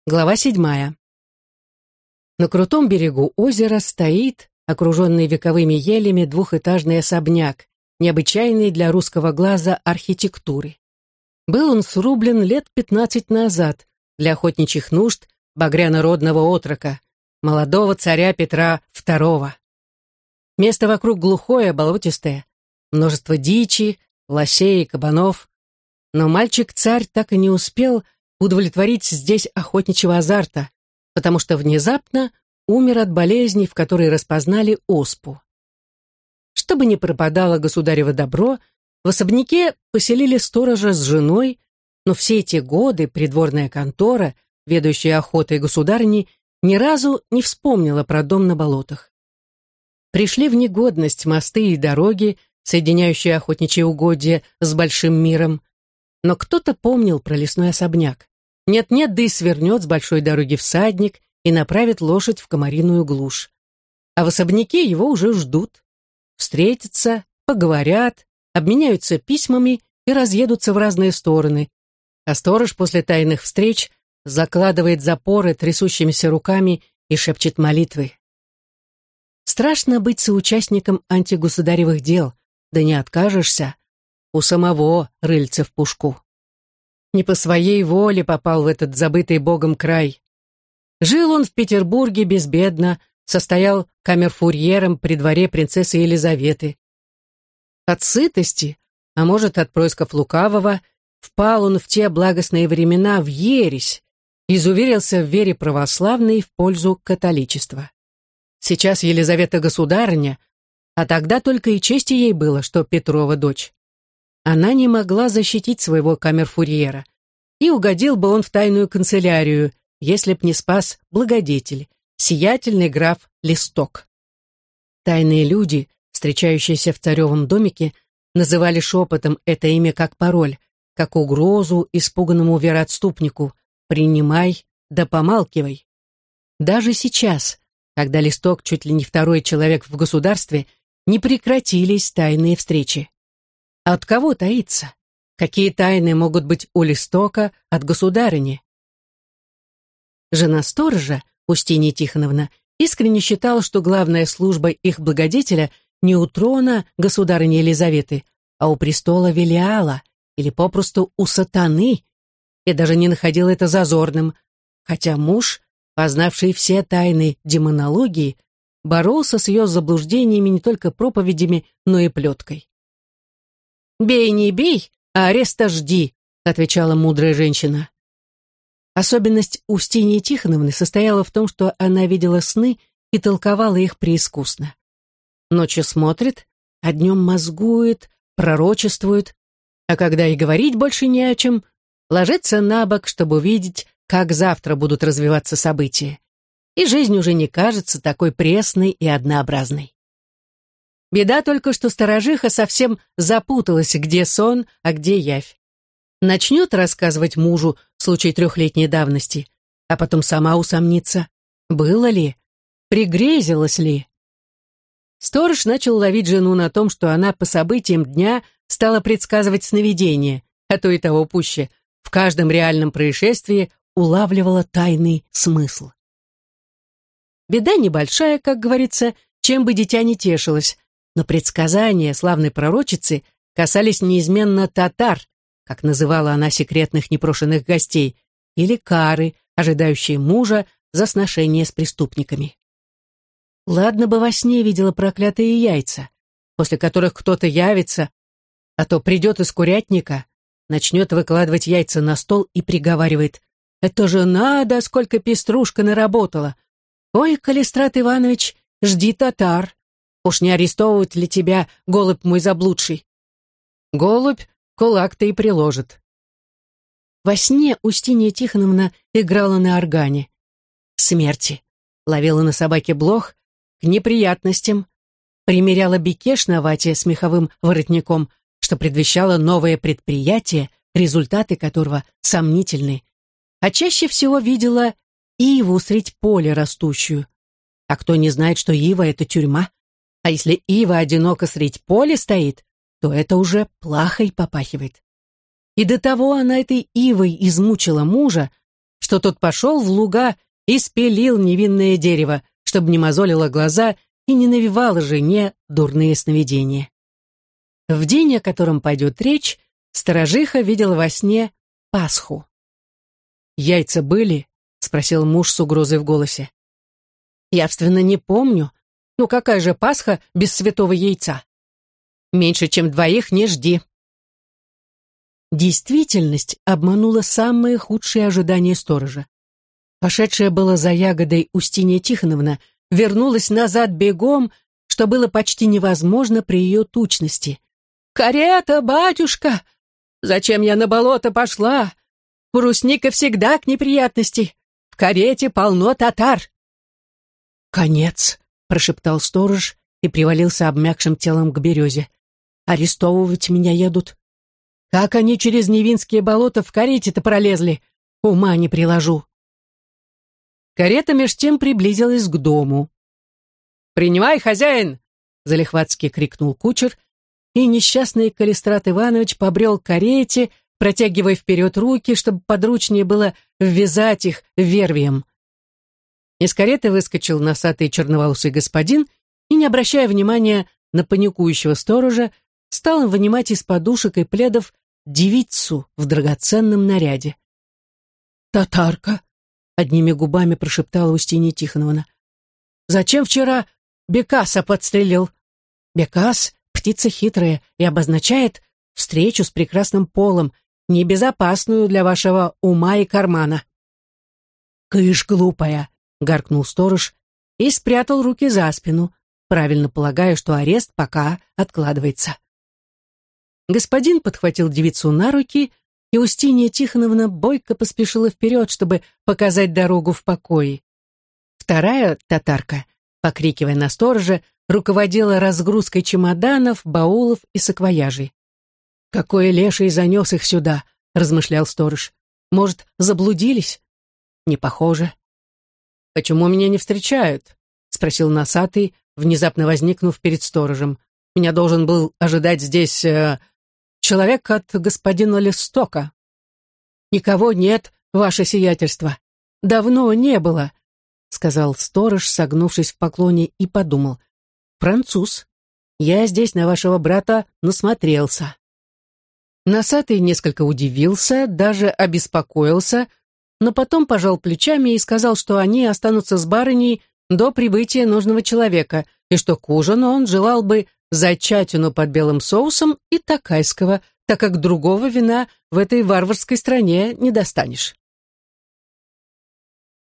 Глава 7. На крутом берегу озера стоит, окруженный вековыми елями, двухэтажный особняк, необычайный для русского глаза архитектуры. Был он срублен лет 15 назад для охотничьих нужд багряно-родного отрока, молодого царя Петра II. Место вокруг глухое, болотистое, множество дичи, лосей и кабанов. Но мальчик-царь так и не успел удовлетворить здесь охотничьего азарта, потому что внезапно умер от болезни, в которой распознали оспу. Чтобы не пропадало государево добро, в особняке поселили сторожа с женой, но все эти годы придворная контора, ведущая охотой государыни, ни разу не вспомнила про дом на болотах. Пришли в негодность мосты и дороги, соединяющие охотничьи угодья с большим миром, но кто-то помнил про лесной особняк. Нет-нет, да и свернет с большой дороги всадник и направит лошадь в комариную глушь. А в особняке его уже ждут. Встретятся, поговорят, обменяются письмами и разъедутся в разные стороны. А сторож после тайных встреч закладывает запоры трясущимися руками и шепчет молитвы. Страшно быть соучастником антигосударевых дел, да не откажешься. У самого рыльце в пушку. Не по своей воле попал в этот забытый Богом край. Жил он в Петербурге безбедно, состоял камерфурьером при дворе принцессы Елизаветы. От сытости, а может, от происков лукавого, впал он в те благостные времена в ересь, изуверился в вере православной в пользу католичества. Сейчас Елизавета государыня, а тогда только и чести ей было, что Петрова дочь. Она не могла защитить своего камерфурьера, и угодил бы он в тайную канцелярию, если б не спас благодетель, сиятельный граф Листок. Тайные люди, встречающиеся в царевом домике, называли шепотом это имя как пароль, как угрозу испуганному вероотступнику: «Принимай, да помалкивай». Даже сейчас, когда Листок чуть ли не второй человек в государстве, не прекратились тайные встречи. А от кого таиться? Какие тайны могут быть у Листока от государыни? Жена сторожа, Устинья Тихоновна, искренне считала, что главная служба их благодетеля не у трона государыни Елизаветы, а у престола Велиала, или попросту у сатаны, и даже не находила это зазорным, хотя муж, познавший все тайны демонологии, боролся с ее заблуждениями не только проповедями, но и плеткой. «Бей, не бей, а ареста жди», — отвечала мудрая женщина. Особенность Устиньи Тихоновны состояла в том, что она видела сны и толковала их преискусно. Ночью смотрит, а днем мозгует, пророчествует, а когда и говорить больше не о чем, ложится на бок, чтобы увидеть, как завтра будут развиваться события. И жизнь уже не кажется такой пресной и однообразной. Беда только, что сторожиха совсем запуталась, где сон, а где явь. Начнет рассказывать мужу случай 3-летней давности, а потом сама усомнится, было ли, пригрезилось ли. Сторож начал ловить жену на том, что она по событиям дня стала предсказывать сновидения, а то и того пуще, в каждом реальном происшествии улавливала тайный смысл. Беда небольшая, как говорится, чем бы дитя не тешилось, но предсказания славной пророчицы касались неизменно татар, как называла она секретных непрошенных гостей, или кары, ожидающие мужа за сношение с преступниками. Ладно бы во сне видела проклятые яйца, после которых кто-то явится, а то придет из курятника, начнет выкладывать яйца на стол и приговаривает: «Это же надо, сколько пеструшка наработала! Ой, Калистрат Иванович, жди татар! Уж не арестовывают ли тебя, голубь мой заблудший?» Голубь кулак-то и приложит. Во сне Устинья Тихоновна играла на органе. К смерти. Ловила на собаке блох, к неприятностям. Примеряла бекеш на вате с меховым воротником, что предвещало новое предприятие, результаты которого сомнительны. А чаще всего видела иву средь поля растущую. А кто не знает, что ива — это тюрьма? А если ива одиноко средь поля стоит, то это уже плахой попахивает. И до того она этой ивой измучила мужа, что тот пошел в луга и спилил невинное дерево, чтобы не мозолило глаза и не навевало жене дурные сновидения. В день, о котором пойдет речь, сторожиха видела во сне Пасху. «Яйца были?» — спросил муж с угрозой в голосе. «Явственно не помню. Ну какая же Пасха без святого яйца? Меньше, чем 2 не жди». Действительность обманула самые худшие ожидания сторожа. Пошедшая была за ягодой Устинья Тихоновна вернулась назад бегом, что было почти невозможно при ее тучности. «Карета, батюшка! Зачем я на болото пошла? Брусника всегда к неприятности. В карете полно татар». «Конец», — прошептал сторож и привалился обмякшим телом к березе. «Арестовывать меня едут. Как они через Невинские болота в карете-то пролезли? Ума не приложу». Карета меж тем приблизилась к дому. «Принимай, хозяин!» — залихватски крикнул кучер, и несчастный Калистрат Иванович побрел к карете, протягивая вперед руки, чтобы подручнее было ввязать их вервием. Из кареты выскочил носатый черноволосый господин и, не обращая внимания на паникующего сторожа, стал вынимать из подушек и пледов девицу в драгоценном наряде. «Татарка!» — одними губами прошептала Устинья Тихоновна. «Зачем вчера Бекаса подстрелил?» «Бекас — птица хитрая и обозначает встречу с прекрасным полом, небезопасную для вашего ума и кармана». «Кыш, глупая!» — гаркнул сторож и спрятал руки за спину, правильно полагая, что арест пока откладывается. Господин подхватил девицу на руки, и Устинья Тихоновна бойко поспешила вперед, чтобы показать дорогу в покое. Вторая татарка, покрикивая на сторожа, руководила разгрузкой чемоданов, баулов и саквояжей. «Какой леший занес их сюда?» — размышлял сторож. «Может, заблудились?» «Не похоже». «Почему меня не встречают?» — спросил носатый, внезапно возникнув перед сторожем. «Меня должен был ожидать здесь человек от господина Листока». «Никого нет, ваше сиятельство. Давно не было», — сказал сторож, согнувшись в поклоне, и подумал. «Француз. Я здесь на вашего брата насмотрелся». Носатый несколько удивился, даже обеспокоился, но потом пожал плечами и сказал, что они останутся с барыней до прибытия нужного человека, и что к ужину он желал бы зайчатину под белым соусом и токайского, так как другого вина в этой варварской стране не достанешь.